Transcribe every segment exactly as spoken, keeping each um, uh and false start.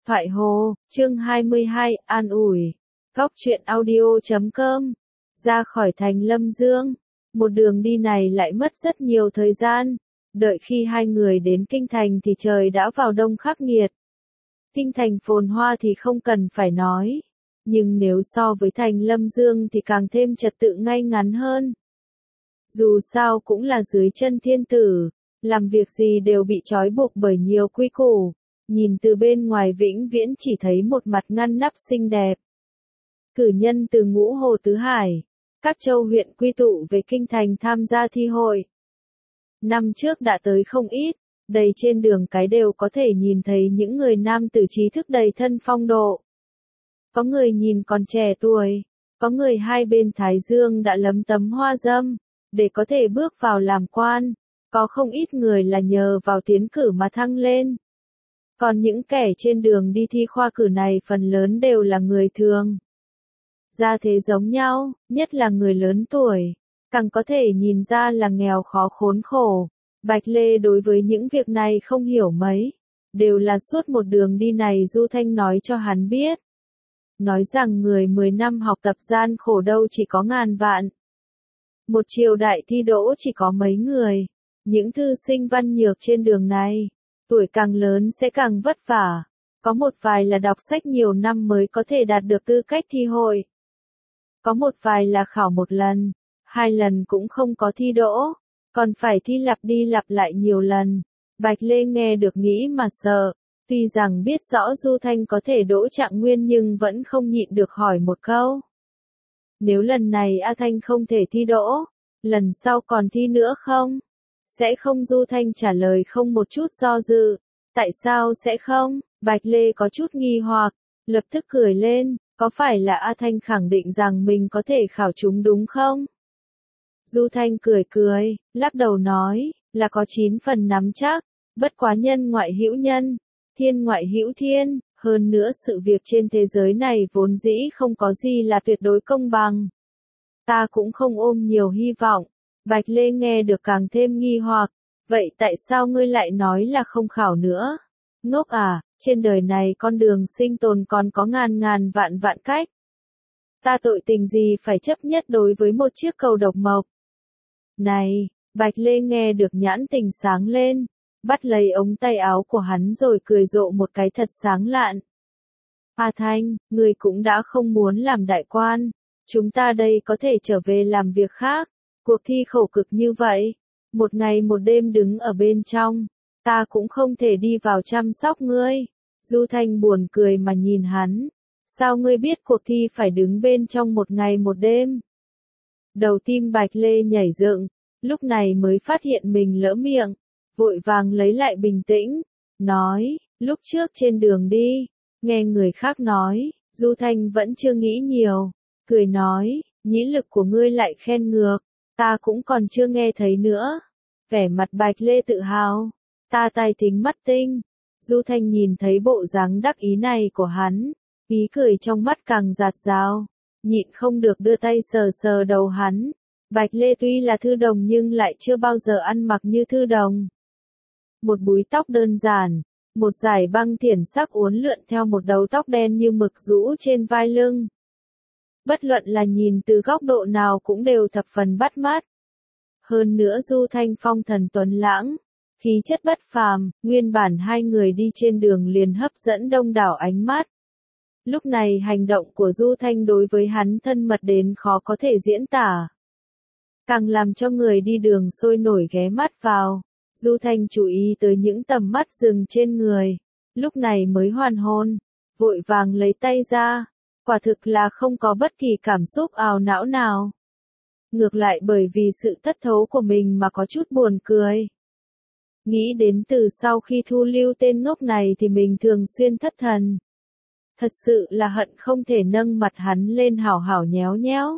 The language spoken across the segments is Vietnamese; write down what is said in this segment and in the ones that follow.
Thoại Hồ, chương hai mươi hai, an ủi. Góc truyện audio chấm com. Ra khỏi thành Lâm Dương, một đường đi này lại mất rất nhiều thời gian. Đợi khi hai người đến kinh thành thì trời đã vào đông khắc nghiệt. Kinh thành phồn hoa thì không cần phải nói, nhưng nếu so với thành Lâm Dương thì càng thêm trật tự ngay ngắn hơn. Dù sao cũng là dưới chân thiên tử, làm việc gì đều bị trói buộc bởi nhiều quy củ. Nhìn từ bên ngoài vĩnh viễn chỉ thấy một mặt ngăn nắp xinh đẹp. Cử nhân từ ngũ hồ tứ hải, các châu huyện quy tụ về kinh thành tham gia thi hội. Năm trước đã tới không ít, đầy trên đường cái đều có thể nhìn thấy những người nam tử trí thức đầy thân phong độ. Có người nhìn còn trẻ tuổi, có người hai bên thái dương đã lấm tấm hoa dâm, để có thể bước vào làm quan, có không ít người là nhờ vào tiến cử mà thăng lên. Còn những kẻ trên đường đi thi khoa cử này phần lớn đều là người thường. Gia thế giống nhau, nhất là người lớn tuổi, càng có thể nhìn ra là nghèo khó khốn khổ. Bạch Lê đối với những việc này không hiểu mấy, đều là suốt một đường đi này Du Thanh nói cho hắn biết. Nói rằng người mười năm học tập gian khổ đâu chỉ có ngàn vạn. Một triều đại thi đỗ chỉ có mấy người, những thư sinh văn nhược trên đường này. Tuổi càng lớn sẽ càng vất vả, có một vài là đọc sách nhiều năm mới có thể đạt được tư cách thi hội. Có một vài là khảo một lần, hai lần cũng không có thi đỗ, còn phải thi lặp đi lặp lại nhiều lần. Bạch Lê nghe được nghĩ mà sợ, tuy rằng biết rõ Du Thanh có thể đỗ trạng nguyên nhưng vẫn không nhịn được hỏi một câu. Nếu lần này A Thanh không thể thi đỗ, lần sau còn thi nữa không? Sẽ không? Du Thanh trả lời không một chút do dự. Tại sao sẽ không? Bạch Lê có chút nghi hoặc, lập tức cười lên, có phải là A Thanh khẳng định rằng mình có thể khảo trúng đúng không? Du Thanh cười cười, lắc đầu nói, là có chín phần nắm chắc, bất quá nhân ngoại hữu nhân, thiên ngoại hữu thiên, hơn nữa sự việc trên thế giới này vốn dĩ không có gì là tuyệt đối công bằng. Ta cũng không ôm nhiều hy vọng. Bạch Lê nghe được càng thêm nghi hoặc, vậy tại sao ngươi lại nói là không khảo nữa? Ngốc à, trên đời này con đường sinh tồn còn có ngàn ngàn vạn vạn cách. Ta tội tình gì phải chấp nhất đối với một chiếc cầu độc mộc? Này, Bạch Lê nghe được nhãn tình sáng lên, bắt lấy ống tay áo của hắn rồi cười rộ một cái thật sáng lạn. A Thanh, ngươi cũng đã không muốn làm đại quan, chúng ta đây có thể trở về làm việc khác. Cuộc thi khổ cực như vậy, một ngày một đêm đứng ở bên trong, ta cũng không thể đi vào chăm sóc ngươi. Du Thanh buồn cười mà nhìn hắn, sao ngươi biết cuộc thi phải đứng bên trong một ngày một đêm? Đầu tim Bạch Lê nhảy dựng, lúc này mới phát hiện mình lỡ miệng, vội vàng lấy lại bình tĩnh, nói, lúc trước trên đường đi, nghe người khác nói, Du Thanh vẫn chưa nghĩ nhiều, cười nói, nhĩ lực của ngươi lại khen ngược. Ta cũng còn chưa nghe thấy nữa. Vẻ mặt Bạch Lê tự hào. Ta tài tính mắt tinh. Du Thanh nhìn thấy bộ dáng đắc ý này của hắn, ý cười trong mắt càng rạt rào, nhịn không được đưa tay sờ sờ đầu hắn. Bạch Lê tuy là thư đồng nhưng lại chưa bao giờ ăn mặc như thư đồng. Một búi tóc đơn giản, một dải băng thiển sắc uốn lượn theo một đầu tóc đen như mực rũ trên vai lưng. Bất luận là nhìn từ góc độ nào cũng đều thập phần bắt mắt. Hơn nữa Du Thanh phong thần tuấn lãng, khí chất bất phàm, nguyên bản hai người đi trên đường liền hấp dẫn đông đảo ánh mắt. Lúc này hành động của Du Thanh đối với hắn thân mật đến khó có thể diễn tả. Càng làm cho người đi đường sôi nổi ghé mắt vào. Du Thanh chú ý tới những tầm mắt dừng trên người, lúc này mới hoàn hồn, vội vàng lấy tay ra. Quả thực là không có bất kỳ cảm xúc ào não nào. Ngược lại bởi vì sự thất thố của mình mà có chút buồn cười. Nghĩ đến từ sau khi thu lưu tên ngốc này thì mình thường xuyên thất thần. Thật sự là hận không thể nâng mặt hắn lên hảo hảo nhéo nhéo.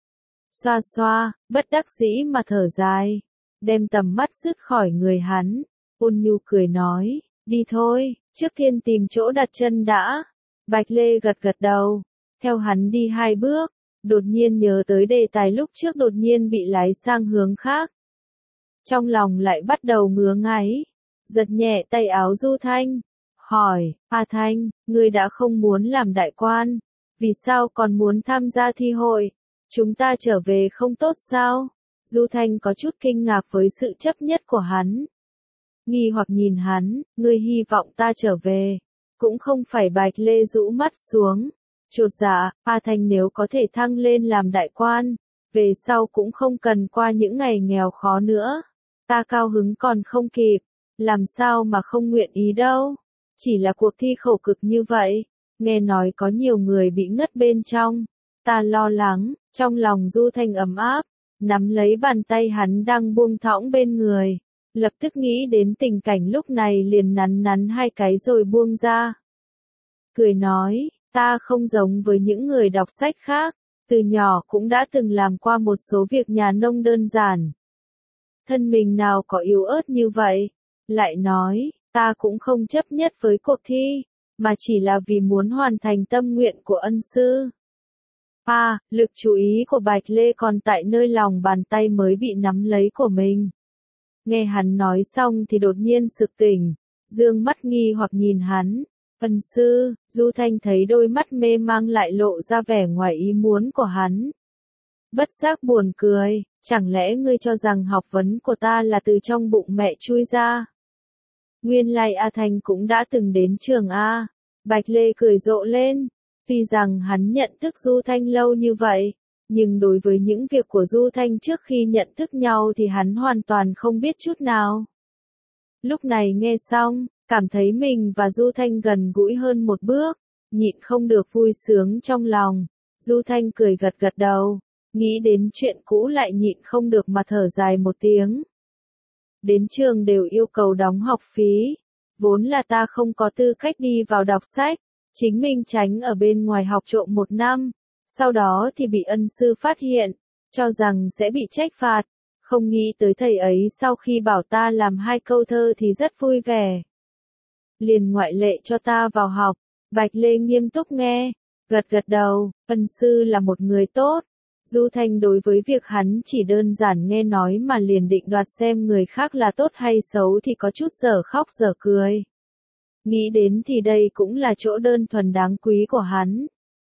Xoa xoa, bất đắc dĩ mà thở dài, đem tầm mắt dứt khỏi người hắn, ôn nhu cười nói, đi thôi, trước tiên tìm chỗ đặt chân đã. Bạch Lê gật gật đầu, theo hắn đi hai bước, đột nhiên nhớ tới đề tài lúc trước đột nhiên bị lái sang hướng khác. Trong lòng lại bắt đầu ngứa ngáy, giật nhẹ tay áo Du Thanh, hỏi, A Thanh, ngươi đã không muốn làm đại quan, vì sao còn muốn tham gia thi hội? Chúng ta trở về không tốt sao? Du Thanh có chút kinh ngạc với sự chấp nhất của hắn. Nghi hoặc nhìn hắn, ngươi hy vọng ta trở về. Cũng không phải Bạch Lê rũ mắt xuống. Chột dạ, A Thanh nếu có thể thăng lên làm đại quan, về sau cũng không cần qua những ngày nghèo khó nữa. Ta cao hứng còn không kịp, làm sao mà không nguyện ý đâu. Chỉ là cuộc thi khổ cực như vậy, nghe nói có nhiều người bị ngất bên trong. Ta lo lắng, trong lòng Du Thanh ấm áp, nắm lấy bàn tay hắn đang buông thõng bên người. Lập tức nghĩ đến tình cảnh lúc này liền nắn nắn hai cái rồi buông ra. Cười nói, ta không giống với những người đọc sách khác, từ nhỏ cũng đã từng làm qua một số việc nhà nông đơn giản. Thân mình nào có yếu ớt như vậy? Lại nói, ta cũng không chấp nhất với cuộc thi, mà chỉ là vì muốn hoàn thành tâm nguyện của ân sư. À, lực chú ý của Bạch Lê còn tại nơi lòng bàn tay mới bị nắm lấy của mình. Nghe hắn nói xong thì đột nhiên sực tỉnh, dương mắt nghi hoặc nhìn hắn. Ân sư, Du Thanh thấy đôi mắt mê mang lại lộ ra vẻ ngoài ý muốn của hắn. Bất giác buồn cười, chẳng lẽ ngươi cho rằng học vấn của ta là từ trong bụng mẹ chui ra? Nguyên lai A Thanh cũng đã từng đến trường A. Bạch Lê cười rộ lên, tuy rằng hắn nhận thức Du Thanh lâu như vậy, nhưng đối với những việc của Du Thanh trước khi nhận thức nhau thì hắn hoàn toàn không biết chút nào. Lúc này nghe xong, cảm thấy mình và Du Thanh gần gũi hơn một bước, nhịn không được vui sướng trong lòng. Du Thanh cười gật gật đầu, nghĩ đến chuyện cũ lại nhịn không được mà thở dài một tiếng. Đến trường đều yêu cầu đóng học phí, vốn là ta không có tư cách đi vào đọc sách, chính mình tránh ở bên ngoài học trộm một năm, sau đó thì bị ân sư phát hiện, cho rằng sẽ bị trách phạt, không nghĩ tới thầy ấy sau khi bảo ta làm hai câu thơ thì rất vui vẻ. Liền ngoại lệ cho ta vào học. Bạch Lê nghiêm túc nghe, gật gật đầu, ân sư là một người tốt. Du Thanh đối với việc hắn chỉ đơn giản nghe nói mà liền định đoạt xem người khác là tốt hay xấu thì có chút dở khóc dở cười. Nghĩ đến thì đây cũng là chỗ đơn thuần đáng quý của hắn.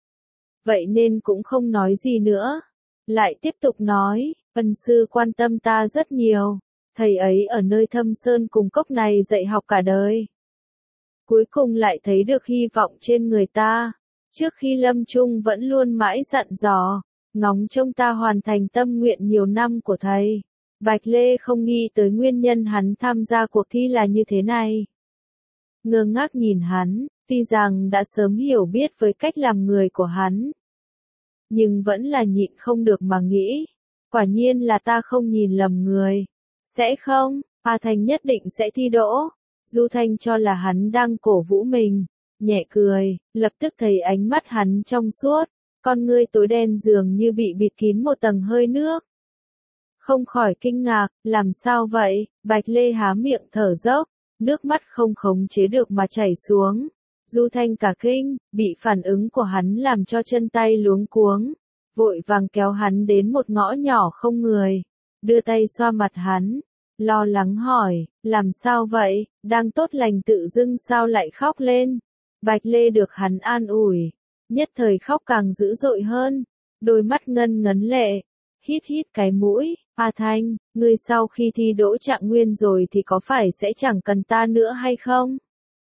Vậy nên cũng không nói gì nữa. Lại tiếp tục nói, ân sư quan tâm ta rất nhiều. Thầy ấy ở nơi thâm sơn cùng cốc này dạy học cả đời. Cuối cùng lại thấy được hy vọng trên người ta. Trước khi lâm chung vẫn luôn mãi dặn dò, ngóng trông ta hoàn thành tâm nguyện nhiều năm của thầy. Bạch Lê không nghĩ tới nguyên nhân hắn tham gia cuộc thi là như thế này. Ngơ ngác nhìn hắn, tuy rằng đã sớm hiểu biết với cách làm người của hắn. Nhưng vẫn là nhịn không được mà nghĩ. Quả nhiên là ta không nhìn lầm người. Sẽ không, A Thanh nhất định sẽ thi đỗ. Du Thanh cho là hắn đang cổ vũ mình. Nhẹ cười, lập tức thấy ánh mắt hắn trong suốt. Con ngươi tối đen dường như bị bịt kín một tầng hơi nước. Không khỏi kinh ngạc, làm sao vậy? Bạch Lê há miệng thở dốc, nước mắt không khống chế được mà chảy xuống. Du Thanh cả kinh, bị phản ứng của hắn làm cho chân tay luống cuống, vội vàng kéo hắn đến một ngõ nhỏ không người, đưa tay xoa mặt hắn, lo lắng hỏi, làm sao vậy, đang tốt lành tự dưng sao lại khóc lên? Bạch Lê được hắn an ủi, nhất thời khóc càng dữ dội hơn, đôi mắt ngân ngấn lệ, hít hít cái mũi, A Thanh, ngươi sau khi thi đỗ trạng nguyên rồi thì có phải sẽ chẳng cần ta nữa hay không?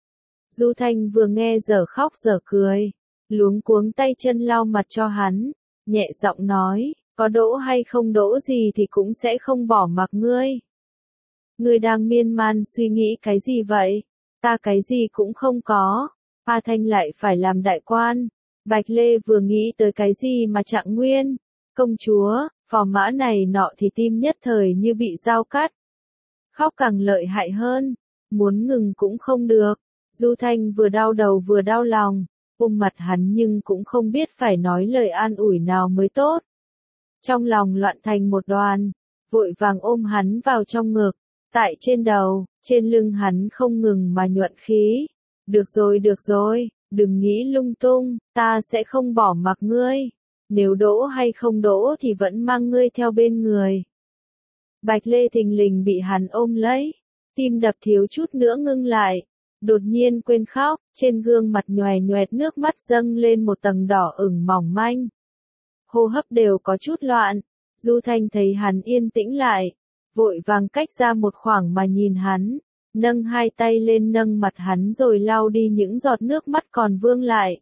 Du Thanh vừa nghe giờ khóc giờ cười, luống cuống tay chân lau mặt cho hắn, nhẹ giọng nói, có đỗ hay không đỗ gì thì cũng sẽ không bỏ mặc ngươi. Ngươi đang miên man suy nghĩ cái gì vậy? Ta cái gì cũng không có. A Thanh lại phải làm đại quan. Bạch Lê vừa nghĩ tới cái gì mà trạng nguyên, công chúa, phò mã này nọ thì tim nhất thời như bị dao cắt. Khóc càng lợi hại hơn, muốn ngừng cũng không được. Du Thanh vừa đau đầu vừa đau lòng, ôm mặt hắn nhưng cũng không biết phải nói lời an ủi nào mới tốt. Trong lòng loạn thành một đoàn, vội vàng ôm hắn vào trong ngực, tại trên đầu, trên lưng hắn không ngừng mà nhuận khí. Được rồi được rồi, đừng nghĩ lung tung, ta sẽ không bỏ mặc ngươi. Nếu đỗ hay không đỗ thì vẫn mang ngươi theo bên người. Bạch Lê thình lình bị hắn ôm lấy, tim đập thiếu chút nữa ngưng lại. đột nhiên quên khóc, trên gương mặt nhòe nhoẹt nước mắt dâng lên một tầng đỏ ửng mỏng manh. Hô hấp đều có chút loạn, Du Thanh thấy hắn yên tĩnh lại, vội vàng cách ra một khoảng mà nhìn hắn, nâng hai tay lên nâng mặt hắn rồi lau đi những giọt nước mắt còn vương lại.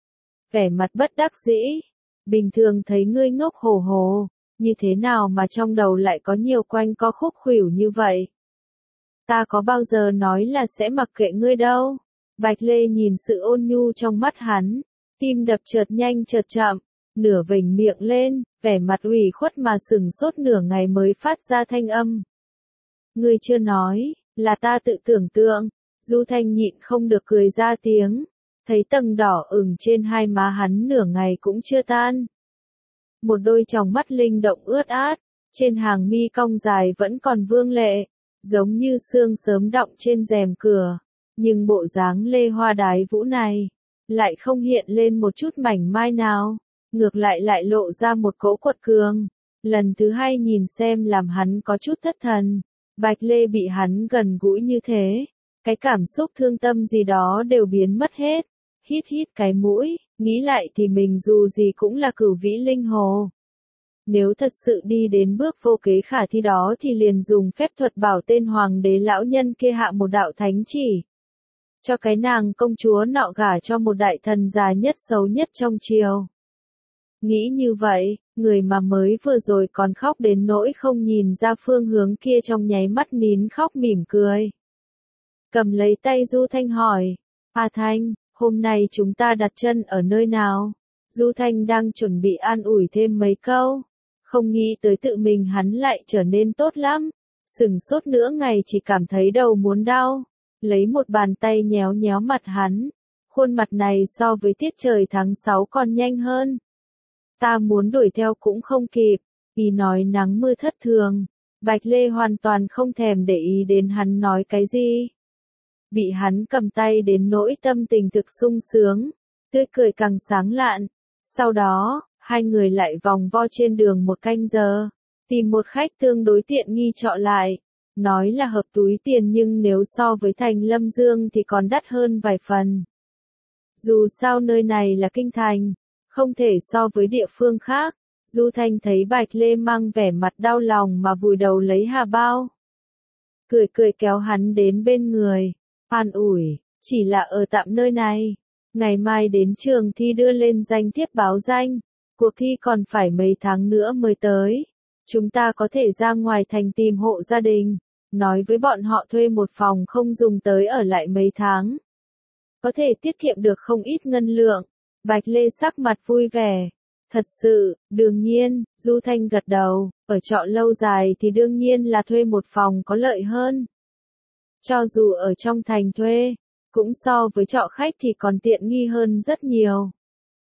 Vẻ mặt bất đắc dĩ, bình thường thấy ngươi ngốc hồ hồ, như thế nào mà trong đầu lại có nhiều quanh co khúc khuỷu như vậy? Ta có bao giờ nói là sẽ mặc kệ ngươi đâu. Bạch Lê nhìn sự ôn nhu trong mắt hắn, tim đập chợt nhanh chợt chậm, nửa vểnh miệng lên, vẻ mặt ủy khuất mà sừng sốt nửa ngày mới phát ra thanh âm. Ngươi chưa nói, là ta tự tưởng tượng. Du Thanh nhịn không được cười ra tiếng, thấy tầng đỏ ửng trên hai má hắn nửa ngày cũng chưa tan. Một đôi tròng mắt linh động ướt át, trên hàng mi cong dài vẫn còn vương lệ, giống như sương sớm đọng trên rèm cửa, nhưng bộ dáng lê hoa đái vũ này, lại không hiện lên một chút mảnh mai nào, ngược lại lại lộ ra một cỗ quật cường. Lần thứ hai nhìn xem làm hắn có chút thất thần, Bạch Lê bị hắn gần gũi như thế, cái cảm xúc thương tâm gì đó đều biến mất hết, hít hít cái mũi, nghĩ lại thì mình dù gì cũng là cửu vĩ linh hồ. Nếu thật sự đi đến bước vô kế khả thi đó thì liền dùng phép thuật bảo tên hoàng đế lão nhân kia hạ một đạo thánh chỉ. Cho cái nàng công chúa nọ gả cho một đại thần già nhất xấu nhất trong triều. Nghĩ như vậy, người mà mới vừa rồi còn khóc đến nỗi không nhìn ra phương hướng kia trong nháy mắt nín khóc mỉm cười. Cầm lấy tay Du Thanh hỏi, A Thanh, hôm nay chúng ta đặt chân ở nơi nào? Du Thanh đang chuẩn bị an ủi thêm mấy câu, không nghĩ tới tự mình hắn lại trở nên tốt lắm, sừng sốt nữa ngày chỉ cảm thấy đầu muốn đau, lấy một bàn tay nhéo nhéo mặt hắn, khuôn mặt này so với tiết trời tháng sáu còn nhanh hơn. Ta muốn đuổi theo cũng không kịp, ý nói nắng mưa thất thường, Bạch Lê hoàn toàn không thèm để ý đến hắn nói cái gì. Bị hắn cầm tay đến nỗi tâm tình thực sung sướng, tươi cười càng sáng lạn. Sau đó, hai người lại vòng vo trên đường một canh giờ, tìm một khách tương đối tiện nghi trọ lại, nói là hợp túi tiền nhưng nếu so với thành Lâm Dương thì còn đắt hơn vài phần. Dù sao nơi này là kinh thành, không thể so với địa phương khác. Du Thanh thấy Bạch Lê mang vẻ mặt đau lòng mà vùi đầu lấy hà bao. Cười cười kéo hắn đến bên người, an ủi, chỉ là ở tạm nơi này. Ngày mai đến trường thi đưa lên danh thiếp báo danh, cuộc thi còn phải mấy tháng nữa mới tới. Chúng ta có thể ra ngoài thành tìm hộ gia đình, nói với bọn họ thuê một phòng không dùng tới ở lại mấy tháng. Có thể tiết kiệm được không ít ngân lượng. Bạch Lê sắc mặt vui vẻ. Thật sự, đương nhiên, Du Thanh gật đầu, ở trọ lâu dài thì đương nhiên là thuê một phòng có lợi hơn. Cho dù ở trong thành thuê, cũng so với trọ khách thì còn tiện nghi hơn rất nhiều.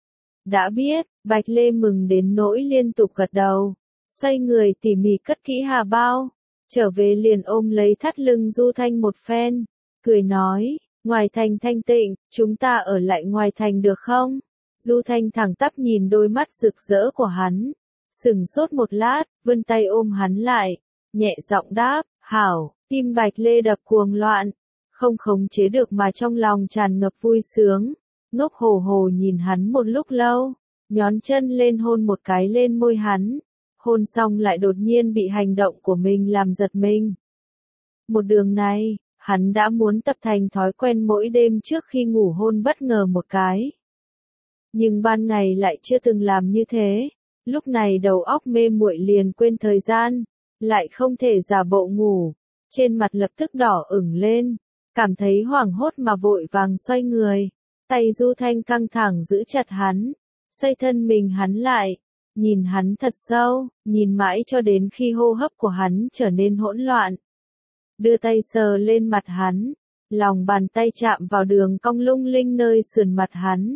Đã biết, Bạch Lê mừng đến nỗi liên tục gật đầu, xoay người tỉ mỉ cất kỹ hà bao, trở về liền ôm lấy thắt lưng Du Thanh một phen, cười nói, ngoài thành thanh tịnh, chúng ta ở lại ngoài thành được không? Du Thanh thẳng tắp nhìn đôi mắt rực rỡ của hắn, sừng sốt một lát, vươn tay ôm hắn lại, nhẹ giọng đáp, hảo. Tim Bạch Lê đập cuồng loạn, không khống chế được mà trong lòng tràn ngập vui sướng, ngốc hồ hồ nhìn hắn một lúc lâu, nhón chân lên hôn một cái lên môi hắn, hôn xong lại đột nhiên bị hành động của mình làm giật mình. Một đường này, hắn đã muốn tập thành thói quen mỗi đêm trước khi ngủ hôn bất ngờ một cái. Nhưng ban ngày lại chưa từng làm như thế, lúc này đầu óc mê muội liền quên thời gian, lại không thể giả bộ ngủ. Trên mặt lập tức đỏ ửng lên, cảm thấy hoảng hốt mà vội vàng xoay người, tay Du Thanh căng thẳng giữ chặt hắn, xoay thân mình hắn lại, nhìn hắn thật sâu, nhìn mãi cho đến khi hô hấp của hắn trở nên hỗn loạn. Đưa tay sờ lên mặt hắn, lòng bàn tay chạm vào đường cong lung linh nơi sườn mặt hắn.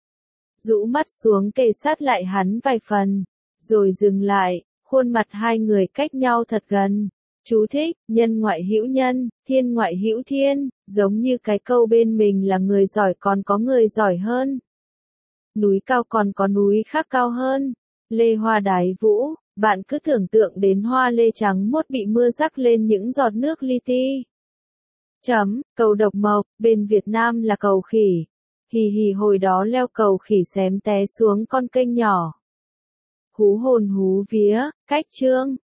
Rũ mắt xuống kề sát lại hắn vài phần, rồi dừng lại, khuôn mặt hai người cách nhau thật gần. Chú thích, nhân ngoại hữu nhân, thiên ngoại hữu thiên, giống như cái câu bên mình là người giỏi còn có người giỏi hơn. Núi cao còn có núi khác cao hơn. Lê hoa đái vũ, bạn cứ tưởng tượng đến hoa lê trắng muốt bị mưa rắc lên những giọt nước li ti. Chấm, cầu độc mộc, bên Việt Nam là cầu khỉ. Hì hì hồi đó leo cầu khỉ xém té xuống con kênh nhỏ. Hú hồn hú vía, cách chương.